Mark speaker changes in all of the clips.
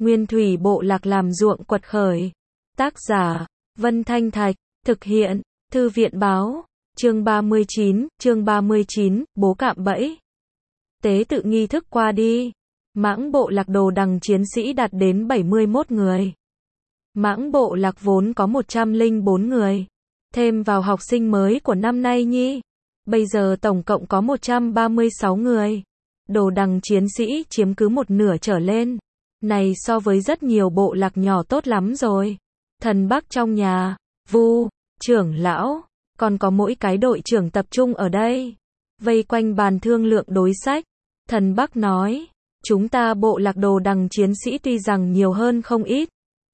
Speaker 1: Nguyên thủy bộ lạc làm ruộng quật khởi. Tác giả, Vân Thanh Thạch, thực hiện, Thư viện báo, chương 39, bố cạm bẫy. Tế tự nghi thức qua đi, Mãng bộ lạc đồ đằng chiến sĩ đạt đến 71 người. Mãng bộ lạc vốn có 104 người, thêm vào học sinh mới của năm nay nhi. Bây giờ tổng cộng có 136 người. Đồ đằng chiến sĩ chiếm cứ một nửa trở lên. Này so với rất nhiều bộ lạc nhỏ tốt lắm rồi. Thần Bắc trong nhà, Vu, trưởng lão, còn có mỗi cái đội trưởng tập trung ở đây. Vây quanh bàn thương lượng đối sách. Thần Bắc nói, chúng ta bộ lạc đồ đằng chiến sĩ tuy rằng nhiều hơn không ít.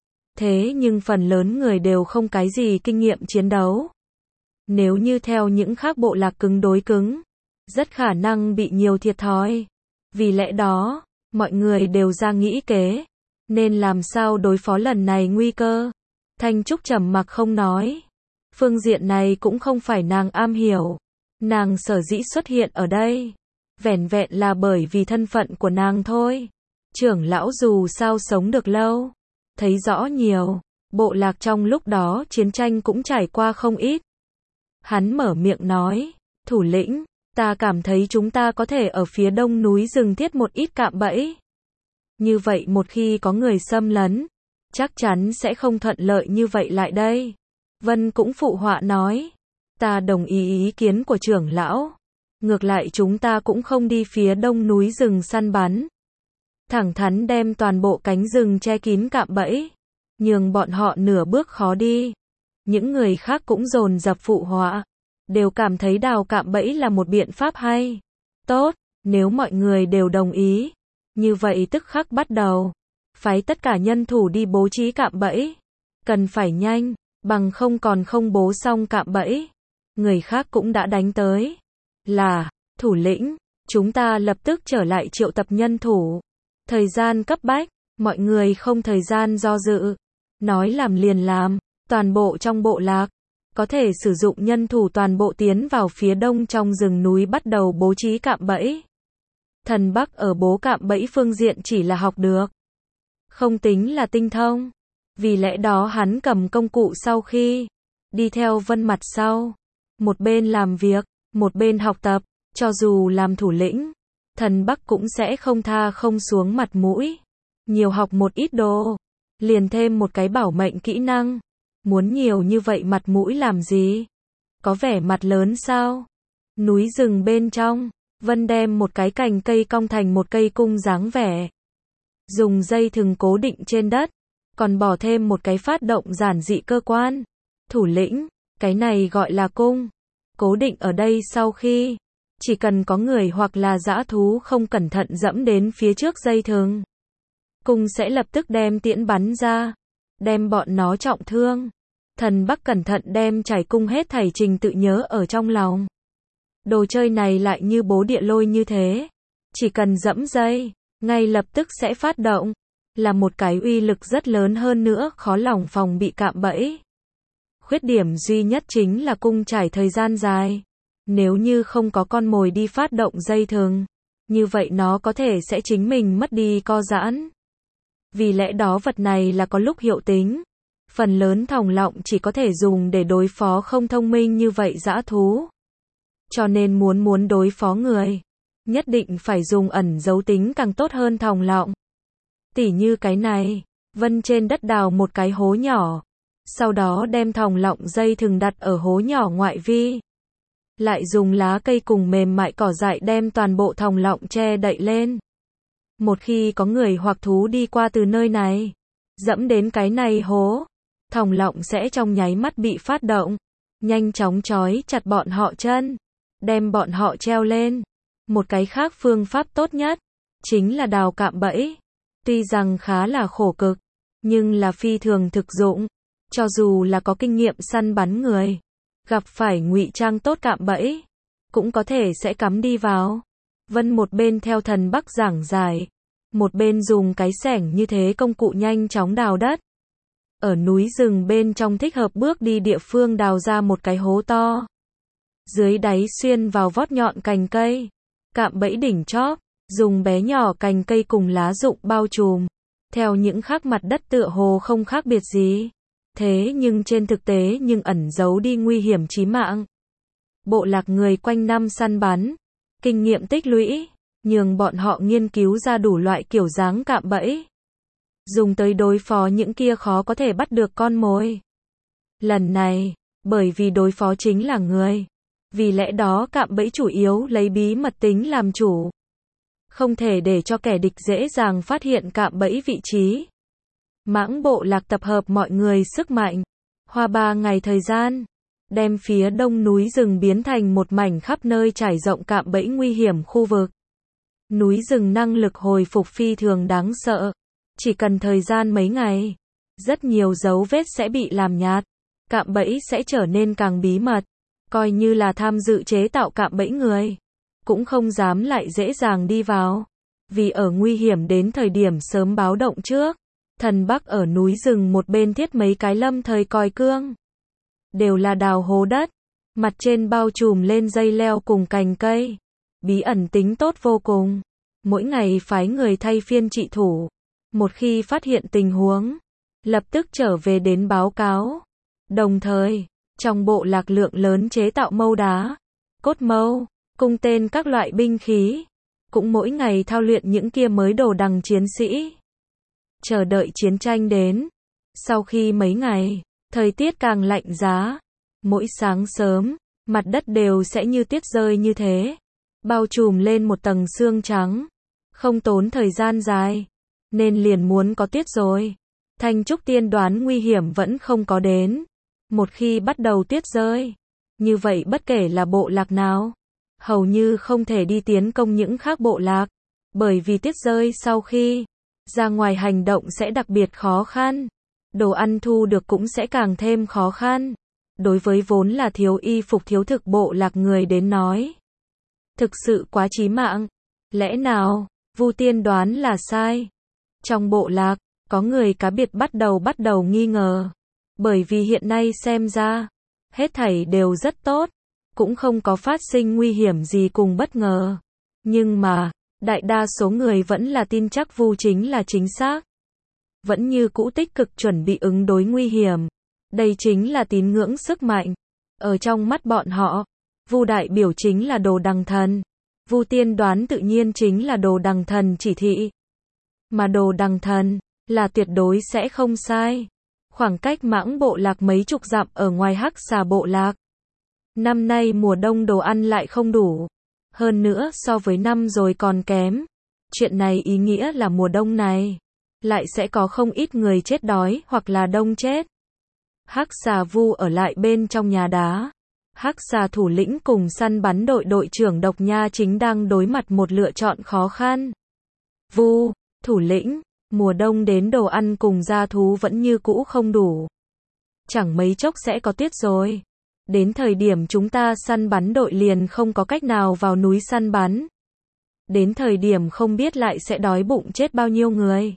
Speaker 1: Thế nhưng phần lớn người đều không cái gì kinh nghiệm chiến đấu. Nếu như theo những khác bộ lạc cứng đối cứng, rất khả năng bị nhiều thiệt thòi. Vì lẽ đó, mọi người đều ra nghĩ kế, nên làm sao đối phó lần này nguy cơ. Thanh Trúc trầm mặc không nói. Phương diện này cũng không phải nàng am hiểu. Nàng sở dĩ xuất hiện ở đây, vẻn vẹn là bởi vì thân phận của nàng thôi. Trưởng lão dù sao sống được lâu, thấy rõ nhiều, bộ lạc trong lúc đó chiến tranh cũng trải qua không ít. Hắn mở miệng nói, thủ lĩnh, ta cảm thấy chúng ta có thể ở phía đông núi rừng thiết một ít cạm bẫy. Như vậy một khi có người xâm lấn, chắc chắn sẽ không thuận lợi như vậy lại đây. Vân cũng phụ họa nói, ta đồng ý kiến của trưởng lão. Ngược lại chúng ta cũng không đi phía đông núi rừng săn bắn. Thẳng thắn đem toàn bộ cánh rừng che kín cạm bẫy, nhường bọn họ nửa bước khó đi. Những người khác cũng dồn dập phụ họa, đều cảm thấy đào cạm bẫy là một biện pháp hay. Tốt, nếu mọi người đều đồng ý, như vậy tức khắc bắt đầu. Phái tất cả nhân thủ đi bố trí cạm bẫy. Cần phải nhanh, bằng không còn không bố xong cạm bẫy. Người khác cũng đã đánh tới. Là, thủ lĩnh, chúng ta lập tức trở lại triệu tập nhân thủ. Thời gian cấp bách, mọi người không thời gian do dự. Nói làm liền làm, toàn bộ trong bộ lạc. Có thể sử dụng nhân thủ toàn bộ tiến vào phía đông trong rừng núi bắt đầu bố trí cạm bẫy. Thần Bắc ở bố cạm bẫy phương diện chỉ là học được, không tính là tinh thông. Vì lẽ đó hắn cầm công cụ sau khi đi theo Vân mặt sau, một bên làm việc, một bên học tập. Cho dù làm thủ lĩnh, Thần Bắc cũng sẽ không tha không xuống mặt mũi. Nhiều học một ít đồ, liền thêm một cái bảo mệnh kỹ năng. Muốn nhiều như vậy mặt mũi làm gì? Có vẻ mặt lớn sao? Núi rừng bên trong, Vân đem một cái cành cây cong thành một cây cung dáng vẻ. Dùng dây thừng cố định trên đất, còn bỏ thêm một cái phát động giản dị cơ quan. Thủ lĩnh, cái này gọi là cung. Cố định ở đây sau khi, chỉ cần có người hoặc là dã thú không cẩn thận dẫm đến phía trước dây thừng, cung sẽ lập tức đem tiễn bắn ra, đem bọn nó trọng thương. Thần Bắc cẩn thận đem trải cung hết thảy trình tự nhớ ở trong lòng. Đồ chơi này lại như bố địa lôi như thế, chỉ cần dẫm dây, ngay lập tức sẽ phát động, là một cái uy lực rất lớn hơn nữa, khó lòng phòng bị cạm bẫy. Khuyết điểm duy nhất chính là cung trải thời gian dài. Nếu như không có con mồi đi phát động dây thừng, như vậy nó có thể sẽ chính mình mất đi co giãn. Vì lẽ đó vật này là có lúc hiệu tính. Phần lớn thòng lọng chỉ có thể dùng để đối phó không thông minh như vậy dã thú. Cho nên muốn đối phó người, nhất định phải dùng ẩn dấu tính càng tốt hơn thòng lọng. Tỉ như cái này, Vân trên đất đào một cái hố nhỏ, sau đó đem thòng lọng dây thừng đặt ở hố nhỏ ngoại vi. Lại dùng lá cây cùng mềm mại cỏ dại đem toàn bộ thòng lọng che đậy lên. Một khi có người hoặc thú đi qua từ nơi này, dẫm đến cái này hố, thòng lọng sẽ trong nháy mắt bị phát động, nhanh chóng trói chặt bọn họ chân, đem bọn họ treo lên. Một cái khác phương pháp tốt nhất, chính là đào cạm bẫy. Tuy rằng khá là khổ cực, nhưng là phi thường thực dụng. Cho dù là có kinh nghiệm săn bắn người, gặp phải ngụy trang tốt cạm bẫy, cũng có thể sẽ cắm đi vào. Vân một bên theo Thần Bắc giảng giải, một bên dùng cái xẻng như thế công cụ nhanh chóng đào đất. Ở núi rừng bên trong thích hợp bước đi địa phương đào ra một cái hố to. Dưới đáy xuyên vào vót nhọn cành cây. Cạm bẫy đỉnh chóp, dùng bé nhỏ cành cây cùng lá rụng bao trùm. Theo những khác mặt đất tựa hồ không khác biệt gì. Thế nhưng trên thực tế nhưng ẩn giấu đi nguy hiểm chí mạng. Bộ lạc người quanh năm săn bắn, kinh nghiệm tích lũy, nhường bọn họ nghiên cứu ra đủ loại kiểu dáng cạm bẫy. Dùng tới đối phó những kia khó có thể bắt được con mồi. Lần này, bởi vì đối phó chính là người. Vì lẽ đó cạm bẫy chủ yếu lấy bí mật tính làm chủ. Không thể để cho kẻ địch dễ dàng phát hiện cạm bẫy vị trí. Mãng bộ lạc tập hợp mọi người sức mạnh. Hoa 3 ngày thời gian. Đem phía đông núi rừng biến thành một mảnh khắp nơi trải rộng cạm bẫy nguy hiểm khu vực. Núi rừng năng lực hồi phục phi thường đáng sợ. Chỉ cần thời gian mấy ngày, rất nhiều dấu vết sẽ bị làm nhạt. Cạm bẫy sẽ trở nên càng bí mật. Coi như là tham dự chế tạo cạm bẫy người, cũng không dám lại dễ dàng đi vào. Vì ở nguy hiểm đến thời điểm sớm báo động trước. Thần Bắc ở núi rừng một bên thiết mấy cái lâm thời còi cương. Đều là đào hố đất. Mặt trên bao trùm lên dây leo cùng cành cây. Bí ẩn tính tốt vô cùng. Mỗi ngày phái người thay phiên trị thủ. Một khi phát hiện tình huống, lập tức trở về đến báo cáo. Đồng thời, trong bộ lạc lượng lớn chế tạo mâu đá, cốt mâu, cung tên các loại binh khí. Cũng mỗi ngày thao luyện những kia mới đồ đằng chiến sĩ. Chờ đợi chiến tranh đến. Sau khi mấy ngày, thời tiết càng lạnh giá. Mỗi sáng sớm, mặt đất đều sẽ như tuyết rơi như thế. Bao trùm lên một tầng sương trắng. Không tốn thời gian dài. Nên liền muốn có tuyết rồi. Thanh Trúc tiên đoán nguy hiểm vẫn không có đến. Một khi bắt đầu tuyết rơi. Như vậy bất kể là bộ lạc nào. Hầu như không thể đi tiến công những khác bộ lạc. Bởi vì tuyết rơi sau khi ra ngoài hành động sẽ đặc biệt khó khăn. Đồ ăn thu được cũng sẽ càng thêm khó khăn. Đối với vốn là thiếu y phục thiếu thực bộ lạc người đến nói. Thực sự quá chí mạng. Lẽ nào, Vu tiên đoán là sai? Trong bộ lạc, có người cá biệt bắt đầu nghi ngờ. Bởi vì hiện nay xem ra, hết thảy đều rất tốt. Cũng không có phát sinh nguy hiểm gì cùng bất ngờ. Nhưng mà, đại đa số người vẫn là tin chắc Vu chính là chính xác. Vẫn như cũ tích cực chuẩn bị ứng đối nguy hiểm. Đây chính là tín ngưỡng sức mạnh. Ở trong mắt bọn họ, Vu đại biểu chính là đồ đằng thần. Vu tiên đoán tự nhiên chính là đồ đằng thần chỉ thị. Mà đồ đằng thần, là tuyệt đối sẽ không sai. Khoảng cách mãng bộ lạc mấy chục dặm ở ngoài Hắc Xà bộ lạc. Năm nay mùa đông đồ ăn lại không đủ. Hơn nữa so với năm rồi còn kém. Chuyện này ý nghĩa là mùa đông này, lại sẽ có không ít người chết đói hoặc là đông chết. Hắc Xà Vu ở lại bên trong nhà đá. Hắc Xà thủ lĩnh cùng săn bắn đội trưởng Độc Nha chính đang đối mặt một lựa chọn khó khăn. Vu, thủ lĩnh, mùa đông đến đồ ăn cùng gia thú vẫn như cũ không đủ. Chẳng mấy chốc sẽ có tuyết rồi. Đến thời điểm chúng ta săn bắn đội liền không có cách nào vào núi săn bắn. Đến thời điểm không biết lại sẽ đói bụng chết bao nhiêu người.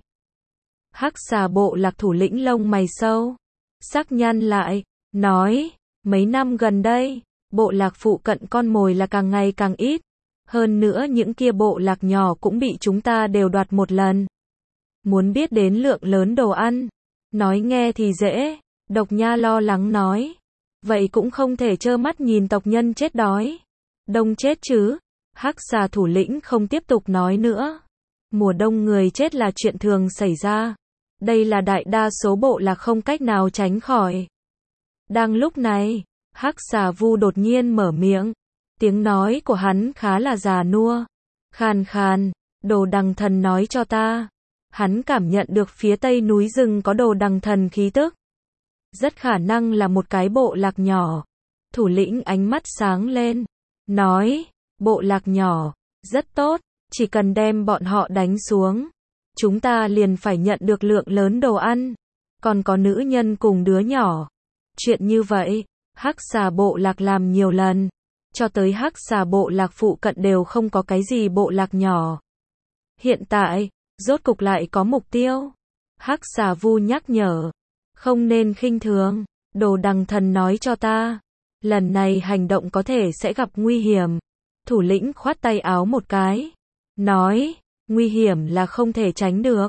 Speaker 1: Hắc Xà bộ lạc thủ lĩnh lông mày sâu, sắc nhăn lại, nói, mấy năm gần đây, bộ lạc phụ cận con mồi là càng ngày càng ít. Hơn nữa những kia bộ lạc nhỏ cũng bị chúng ta đều đoạt một lần. Muốn biết đến lượng lớn đồ ăn, nói nghe thì dễ, Độc Nha lo lắng nói. Vậy cũng không thể trơ mắt nhìn tộc nhân chết đói. Đông chết chứ. Hắc Xà thủ lĩnh không tiếp tục nói nữa. Mùa đông người chết là chuyện thường xảy ra. Đây là đại đa số bộ lạc không cách nào tránh khỏi. Đang lúc này, Hắc Xà Vu đột nhiên mở miệng. Tiếng nói của hắn khá là già nua. Khàn khàn, đồ đằng thần nói cho ta. Hắn cảm nhận được phía tây núi rừng có đồ đằng thần khí tức. Rất khả năng là một cái bộ lạc nhỏ. Thủ lĩnh ánh mắt sáng lên. Nói, bộ lạc nhỏ, rất tốt, chỉ cần đem bọn họ đánh xuống. Chúng ta liền phải nhận được lượng lớn đồ ăn. Còn có nữ nhân cùng đứa nhỏ. Chuyện như vậy, Hắc Xà bộ lạc làm nhiều lần. Cho tới Hắc Xà bộ lạc phụ cận đều không có cái gì bộ lạc nhỏ. Hiện tại, rốt cục lại có mục tiêu. Hắc Xà Vu nhắc nhở. Không nên khinh thường, đồ đằng thần nói cho ta. Lần này hành động có thể sẽ gặp nguy hiểm. Thủ lĩnh khoát tay áo một cái. Nói, nguy hiểm là không thể tránh được.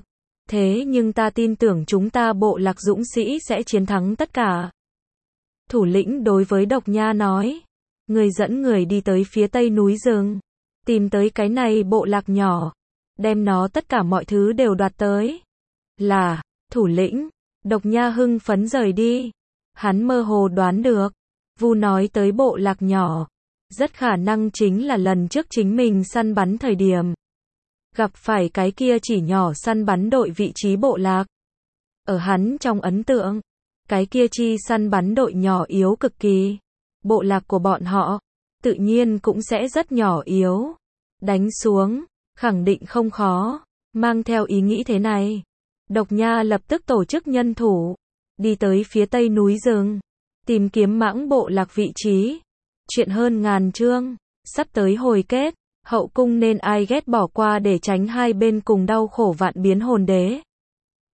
Speaker 1: Thế nhưng ta tin tưởng chúng ta bộ lạc dũng sĩ sẽ chiến thắng tất cả. Thủ lĩnh đối với Độc Nha nói. Người dẫn người đi tới phía tây núi rừng. Tìm tới cái này bộ lạc nhỏ. Đem nó tất cả mọi thứ đều đoạt tới. Là, thủ lĩnh. Độc Nha hưng phấn rời đi. Hắn mơ hồ đoán được. Vu nói tới bộ lạc nhỏ. Rất khả năng chính là lần trước chính mình săn bắn thời điểm. Gặp phải cái kia chỉ nhỏ săn bắn đội vị trí bộ lạc. Ở hắn trong ấn tượng. Cái kia chi săn bắn đội nhỏ yếu cực kỳ. Bộ lạc của bọn họ. Tự nhiên cũng sẽ rất nhỏ yếu. Đánh xuống. Khẳng định không khó. Mang theo ý nghĩ thế này. Độc Nha lập tức tổ chức nhân thủ. Đi tới phía tây núi rừng. Tìm kiếm mãng bộ lạc vị trí. Chuyện hơn ngàn chương. Sắp tới hồi kết. Hậu cung nên ai ghét bỏ qua để tránh hai bên cùng đau khổ vạn biến hồn đế.